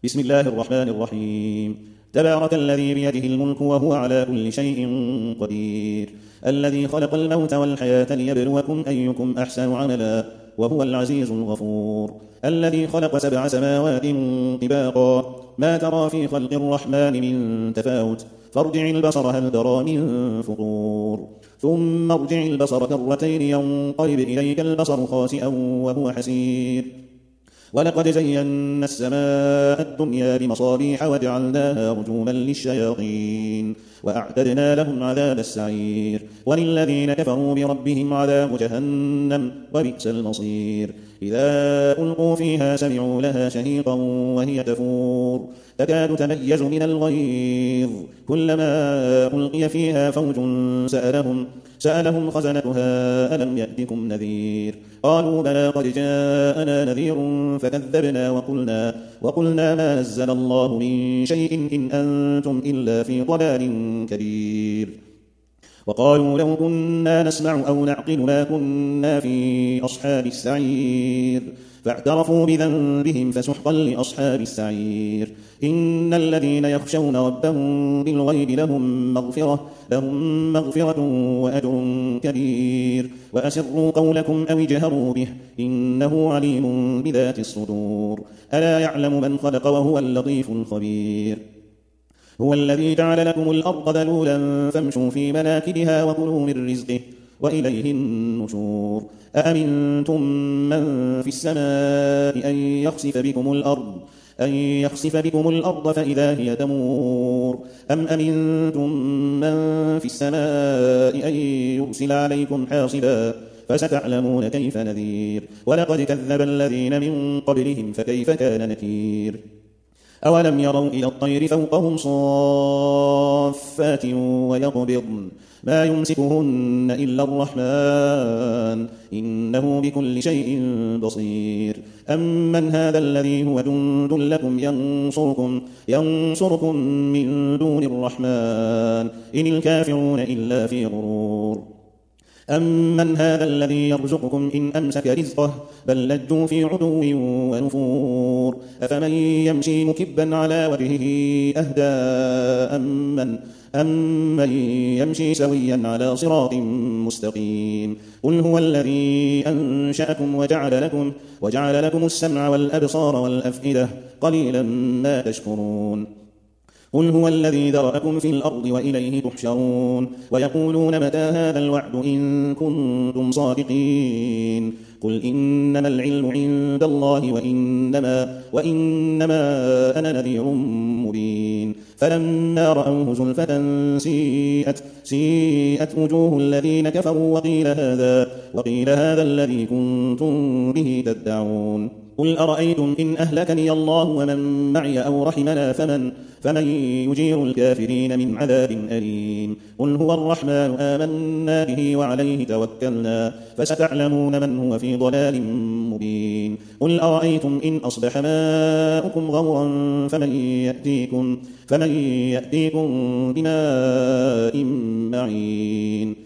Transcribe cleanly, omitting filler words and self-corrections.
بسم الله الرحمن الرحيم. تبارك الذي بيده الملك وهو على كل شيء قدير، الذي خلق الموت والحياة ليبلوكم أيكم أحسن عملا وهو العزيز الغفور، الذي خلق 7 سماوات طباقا ما ترى في خلق الرحمن من تفاوت، فارجع البصر هل ترى من فطور، ثم ارجع البصر كرتين ينقلب إليك البصر خاسئا وهو حسير، ولقد زينا السماء الدنيا بمصابيح وجعلناها رجوما للشياطين وأعتدنا لهم عذاب السعير، وللذين كفروا بربهم عذاب جهنم وبئس المصير. إذا ألقوا فيها سمعوا لها شهيقا وهي تفور تكاد تميز من الغيظ، كلما ألقي فيها فوج سألهم خزنتها ألم يأتكم نذير، قالوا بلى قد جاءنا نذير فكذبنا وقلنا ما نزل الله من شيء إن أنتم إلا في ضلال كبير، وقالوا لو كنا نسمع أو نعقل ما كنا في أصحاب السعير، فاعترفوا بذنبهم فسحقا لأصحاب السعير. إن الذين يخشون ربهم بالغيب لهم مغفرة وأجر كبير، وأسروا قولكم أو اجهروا به إنه عليم بذات الصدور، ألا يعلم من خلق وهو اللطيف الخبير. هو الذي جعل لكم الأرض ذلولا فامشوا في مناكبها وكلوا من رزقه وإليه النشور، أأمنتم من في السماء أن يخسف بكم الأرض فإذا هي تمور، أم أمنتم من في السماء أن يرسل عليكم حاصبا فستعلمون كيف نذير، ولقد كذب الذين من قبلهم فكيف كان نكير. أولم يروا إلى الطير فوقهم صافات ويقبضن ما يمسكهن إلا الرحمن إنه بكل شيء بصير، أمن هذا الذي هو جند لكم ينصركم من دون الرحمن إن الكافرون إلا في غرور، أمن هذا الذي يرزقكم إن أمسك رزقه بل لجوا في عتو ونفور، أفمن يمشي مكبا على وجهه أهدى أمن يمشي سويا على صراط مستقيم، قل هو الذي أنشأكم وجعل لكم السمع والأبصار والأفئدة قليلا ما تشكرون، قل هو الذي ذرأكم في الأرض وإليه تحشرون، ويقولون متى هذا الوعد إن كنتم صادقين، قل إنما العلم عند الله وإنما أنا نذير مبين، فلما رأوه زلفة سيئت وجوه الذين كفروا وقيل هذا الذي كنتم به تدعون، قل أرأيتم إن أهلكني الله ومن معي أو رحمنا فمن يجير الكافرين من عذاب أليم، قل هو الرحمن آمنا به وعليه توكلنا فستعلمون من هو في ضلال مبين، قل أرأيتم إن أصبح ماؤكم غورا فمن يأتيكم بماء معين.